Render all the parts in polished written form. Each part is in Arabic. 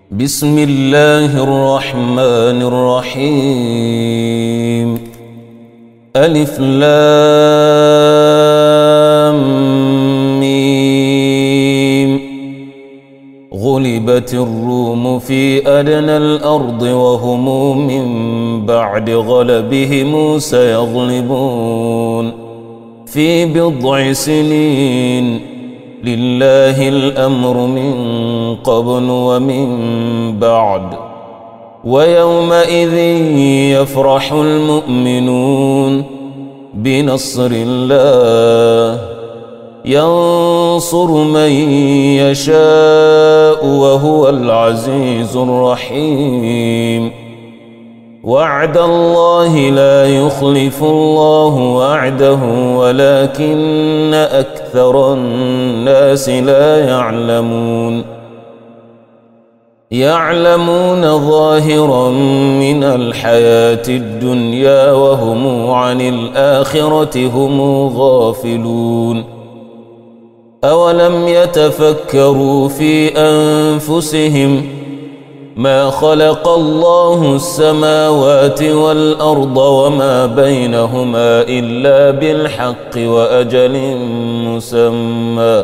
بسم الله الرحمن الرحيم. ألف لام ميم. غلبت الروم في أدنى الأرض وهم من بعد غلبهم سيغلبون في بضع سنين. لله الأمر من قبل ومن بعد. ويومئذ يفرح المؤمنون بنصر الله ينصر من يشاء وهو العزيز الرحيم. وعد الله لا يخلف الله وعده ولكن أكثر الناس لا يعلمون. يعلمون ظاهرا من الحياة الدنيا وهم عن الآخرة هم غافلون. أولم يتفكروا في أنفسهم ما خلق الله السماوات والأرض وما بينهما إلا بالحق وأجل مسمى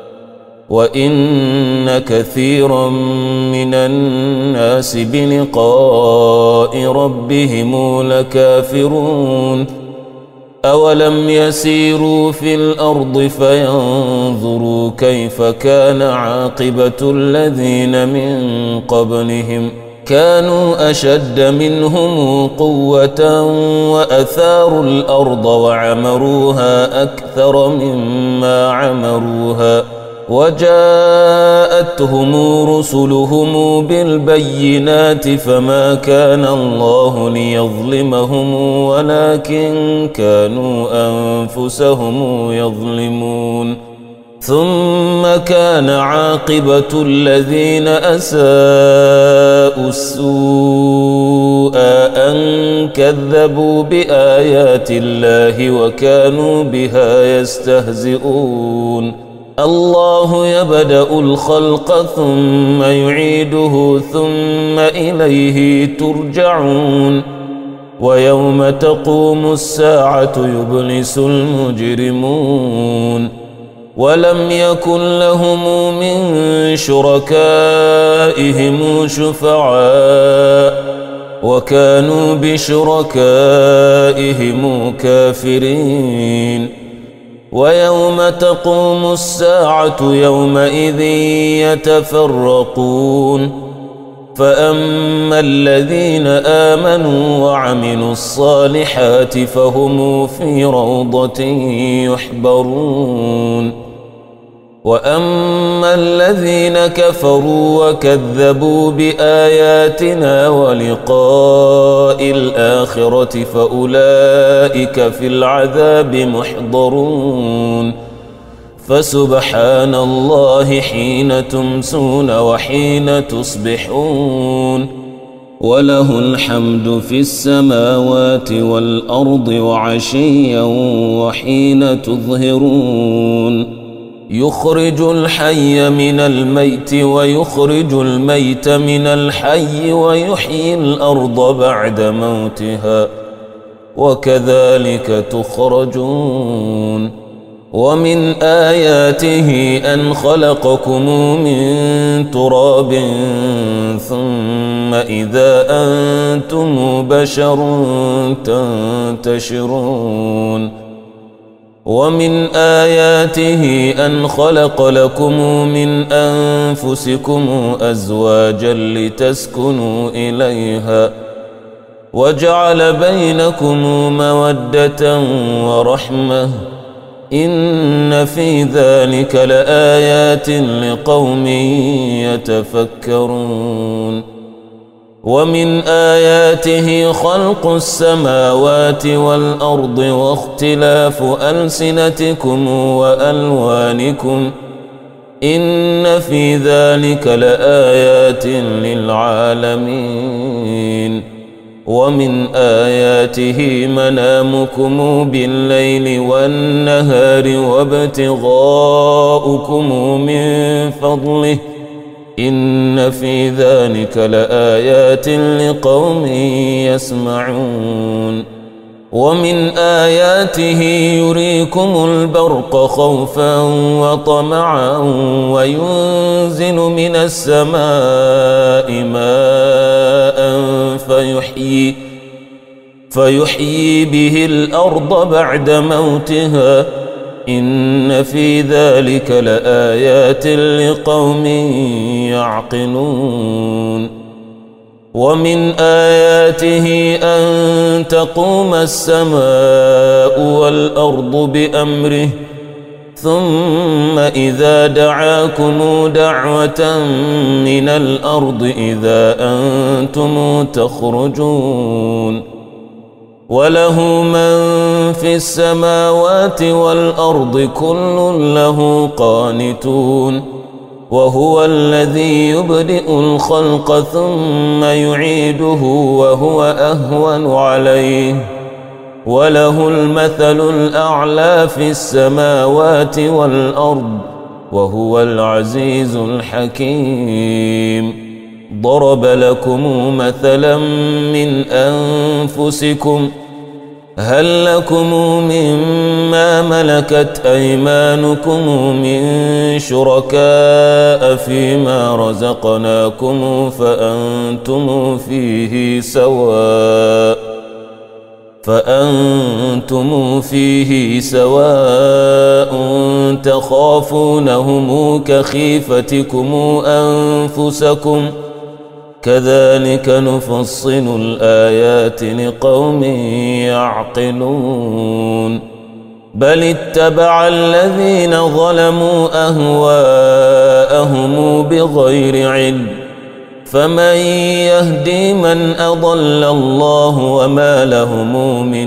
وإن كثيرا من الناس بلقاء ربهم لكافرون. أولم يسيروا في الأرض فينظروا كيف كان عاقبة الذين من قبلهم كانوا أشد منهم قوة وأثاروا الأرض وعمروها أكثر مما عمروها وجاءتهم رسلهم بالبينات فما كان الله ليظلمهم ولكن كانوا أنفسهم يظلمون. ثم كان عاقبة الذين أساءوا السوء أن كذبوا بآيات الله وكانوا بها يستهزئون. الله يبدأ الخلق ثم يعيده ثم إليه ترجعون. ويوم تقوم الساعة يبلس المجرمون. ولم يكن لهم من شركائهم شفعاء وكانوا بشركائهم كافرين. ويوم تقوم الساعة يومئذ يتفرقون. فأما الذين آمنوا وعملوا الصالحات فهم في روضة يحبرون. وأما الذين كفروا وكذبوا بآياتنا ولقاء الآخرة فأولئك في العذاب محضرون. فسبحان الله حين تمسون وحين تصبحون. وله الحمد في السماوات والأرض وعشيا وحين تظهرون. يخرج الحي من الميت ويخرج الميت من الحي ويحيي الأرض بعد موتها وكذلك تخرجون. ومن آياته أن خلقكم من تراب ثم إذا أنتم بشر تنتشرون. ومن آياته أن خلق لكم من أنفسكم أزواجا لتسكنوا إليها وجعل بينكم مودة ورحمة إن في ذلك لآيات لقوم يتفكرون. ومن آياته خلق السماوات والأرض واختلاف ألسنتكم وألوانكم إن في ذلك لآيات للعالمين. ومن آياته منامكم بالليل والنهار وابتغاؤكم من فضله إن في ذلك لآيات لقوم يسمعون ومن آياته يريكم البرق خوفا وطمعا وينزل من السماء ماء فيحيي به الأرض بعد موتها إن في ذلك لآيات لقوم يعقلون ومن آياته أن تقوم السماء والأرض بأمره ثم إذا دعاكم دعوة من الأرض إذا أنتم تخرجون وله من في السماوات والأرض كل له قانتون وهو الذي يبدئ الخلق ثم يعيده وهو أهون عليه وله المثل الأعلى في السماوات والأرض وهو العزيز الحكيم ضرب لكم مثلا من أنفسكم هل لكم مما ملكت أيمانكم من شركاء فيما رزقناكم فأنتم فيه سواء تخافونهم كخيفتكم أنفسكم كذلك نفصل الآيات لقوم يعقلون بل اتبع الذين ظلموا أهواءهم بغير علم فمن يهدي من أضل الله وما لهم من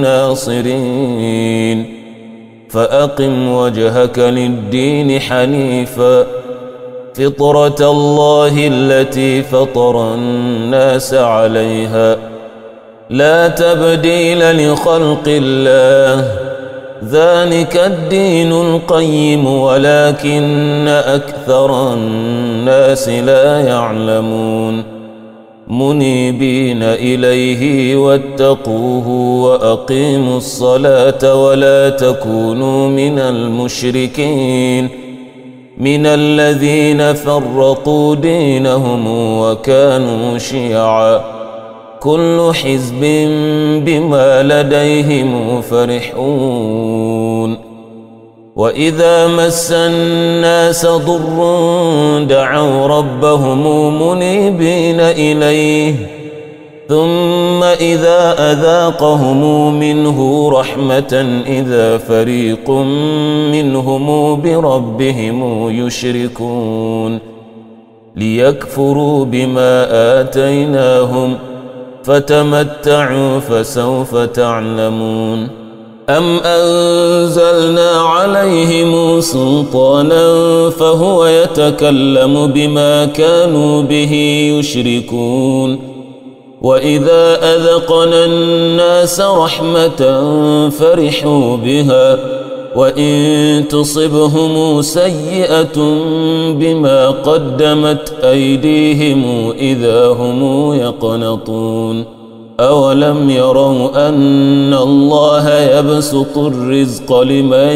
ناصرين فأقم وجهك للدين حنيفا فطرة الله التي فطر الناس عليها لا تبديل لخلق الله ذلك الدين القيم ولكن أكثر الناس لا يعلمون منيبين إليه واتقوه وأقيموا الصلاة ولا تكونوا من المشركين من الذين فرقوا دينهم وكانوا شيعا كل حزب بما لديهم فرحون وإذا مس الناس ضر دعوا ربهم منيبين إليه ثم إذا أذاقهم منه رحمة إذا فريق منهم بربهم يشركون ليكفروا بما آتيناهم فتمتعوا فسوف تعلمون أم أنزلنا عليهم سلطانا فهو يتكلم بما كانوا به يشركون وإذا أذقنا الناس رحمة فرحوا بها وإن تصبهم سيئة بما قدمت أيديهم إذا هم يقنطون أولم يروا أن الله يبسط الرزق لمن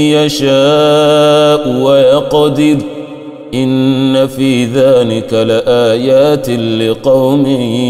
يشاء ويقدر إن في ذلك لآيات لقوم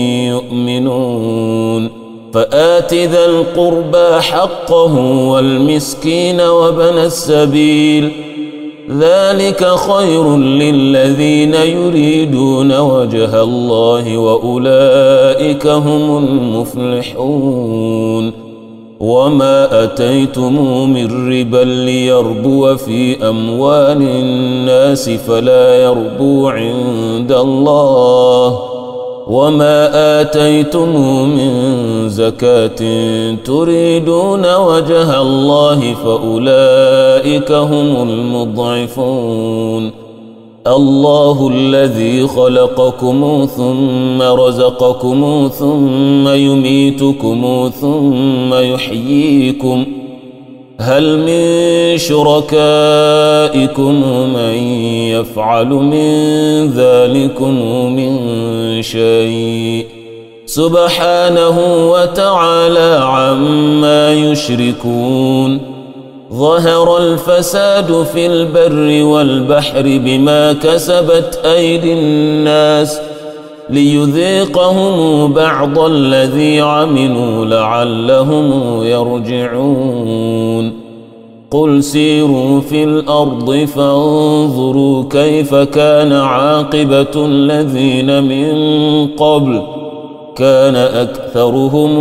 يؤمنون فآت ذا القربى حقه والمسكين وابن السبيل ذلك خير للذين يريدون وجه الله وأولئك هم المفلحون وما أتيتم من ربا ليربو في أموال الناس فلا يربو عند الله وما آتيتم من زكاة تريدون وجه الله فأولئك هم المضعفون الله الذي خلقكم ثم رزقكم ثم يميتكم ثم يحييكم هل من شركائكم من يفعل من ذلكم من شيء سبحانه وتعالى عما يشركون ظهر الفساد في البر والبحر بما كسبت أيدي الناس ليذيقهم بعض الذي عملوا لعلهم يرجعون قل سيروا في الأرض فانظروا كيف كان عاقبة الذين من قبل كان أكثرهم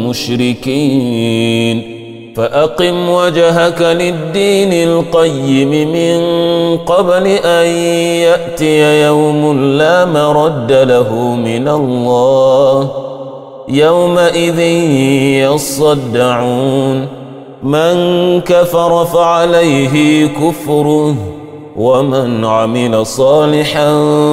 مشركين فأقم وجهك للدين القيم من قبل أن يأتي يوم لا مرد له من الله يومئذ يصدعون من كفر فعليه كفره ومن عمل صالحا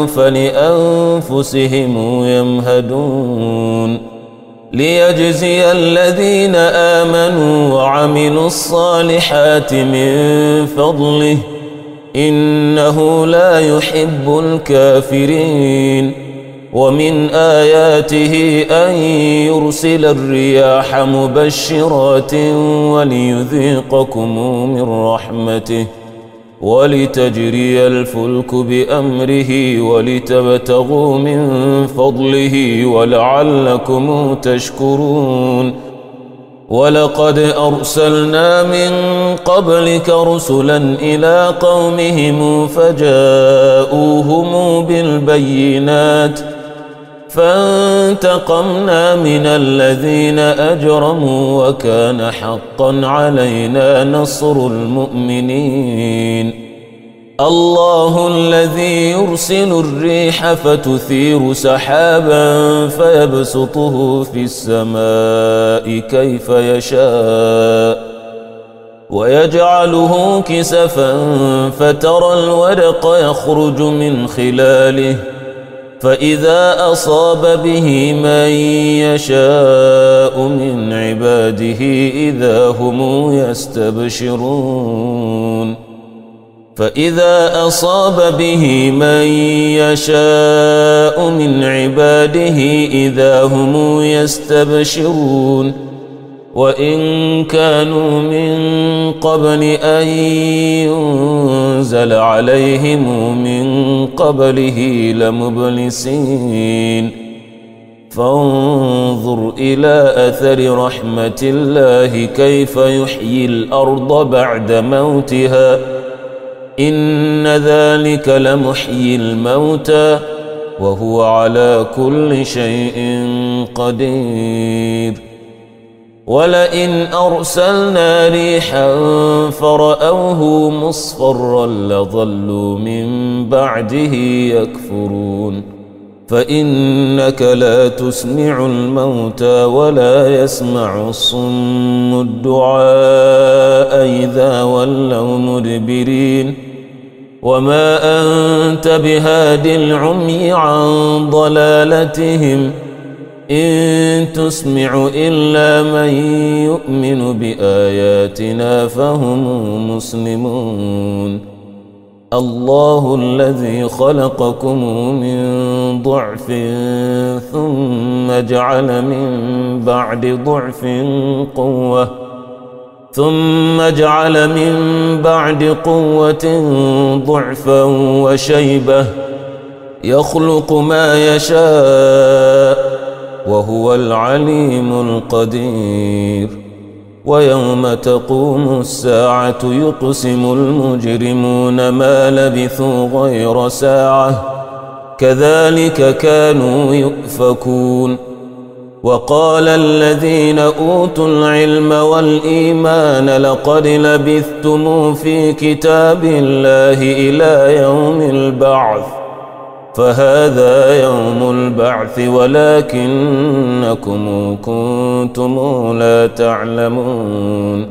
فلأنفسهم يمهدون ليجزي الذين آمنوا وعملوا الصالحات من فضله إنه لا يحب الكافرين ومن آياته أن يرسل الرياح مبشرات وليذيقكم من رحمته ولتجري الفلك بأمره ولتبتغوا من فضله ولعلكم تشكرون ولقد أرسلنا من قبلك رسلا إلى قومهم فجاءوهم بالبينات فانتقمنا من الذين أجرموا وكان حقا علينا نصر المؤمنين الله الذي يرسل الريح فتثير سحابا فيبسطه في السماء كيف يشاء ويجعله كسفا فترى الودق يخرج من خلاله فإذا أصاب به من يشاء من عباده إذا هم يستبشرون فإذا أصاب به من يشاء من عباده إذا هم يستبشرون وإن كانوا من قبل أن ينزل عليهم من قبله لمبلسين فانظر إلى أثر رحمة الله كيف يحيي الأرض بعد موتها إن ذلك لمحيي الموتى وهو على كل شيء قدير ولئن أرسلنا ريحا فرأوه مصفرا لظلوا من بعده يكفرون فإنك لا تسمع الموتى ولا يسمع الصم الدعاء إذا ولوا مدبرين وما أنت بهاد العمي عن ضلالتهم إن تسمع إلا من يؤمن بآياتنا فهم مسلمون الله الذي خلقكم من ضعف ثم جعل من بعد ضعف قوة ثم جعل من بعد قوة ضعفا وشيبة يخلق ما يشاء وهو العليم القدير ويوم تقوم الساعة يقسم المجرمون ما لبثوا غير ساعة كذلك كانوا يؤفكون وقال الذين أوتوا العلم والإيمان لقد لبثتم في كتاب الله إلى يوم البعث فهذا يوم البعث ولكنكم كنتم لا تعلمون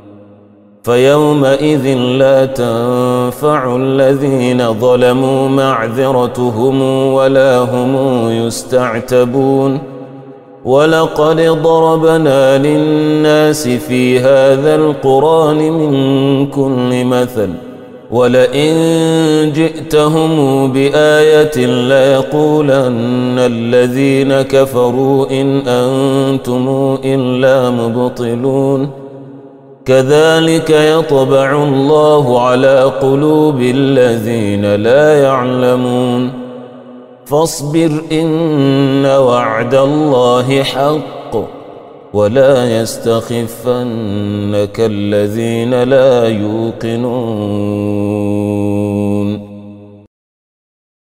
فيومئذ لا تنفع الذين ظلموا معذرتهم ولا هم يستعتبون ولقد ضربنا للناس في هذا القرآن من كل مثل ولئن جئتهم بآية ليقولن الذين كفروا إن أنتم إلا مبطلون كذلك يطبع الله على قلوب الذين لا يعلمون فاصبر إن وعد الله حق ولا يستخفنك الذين لا يوقنون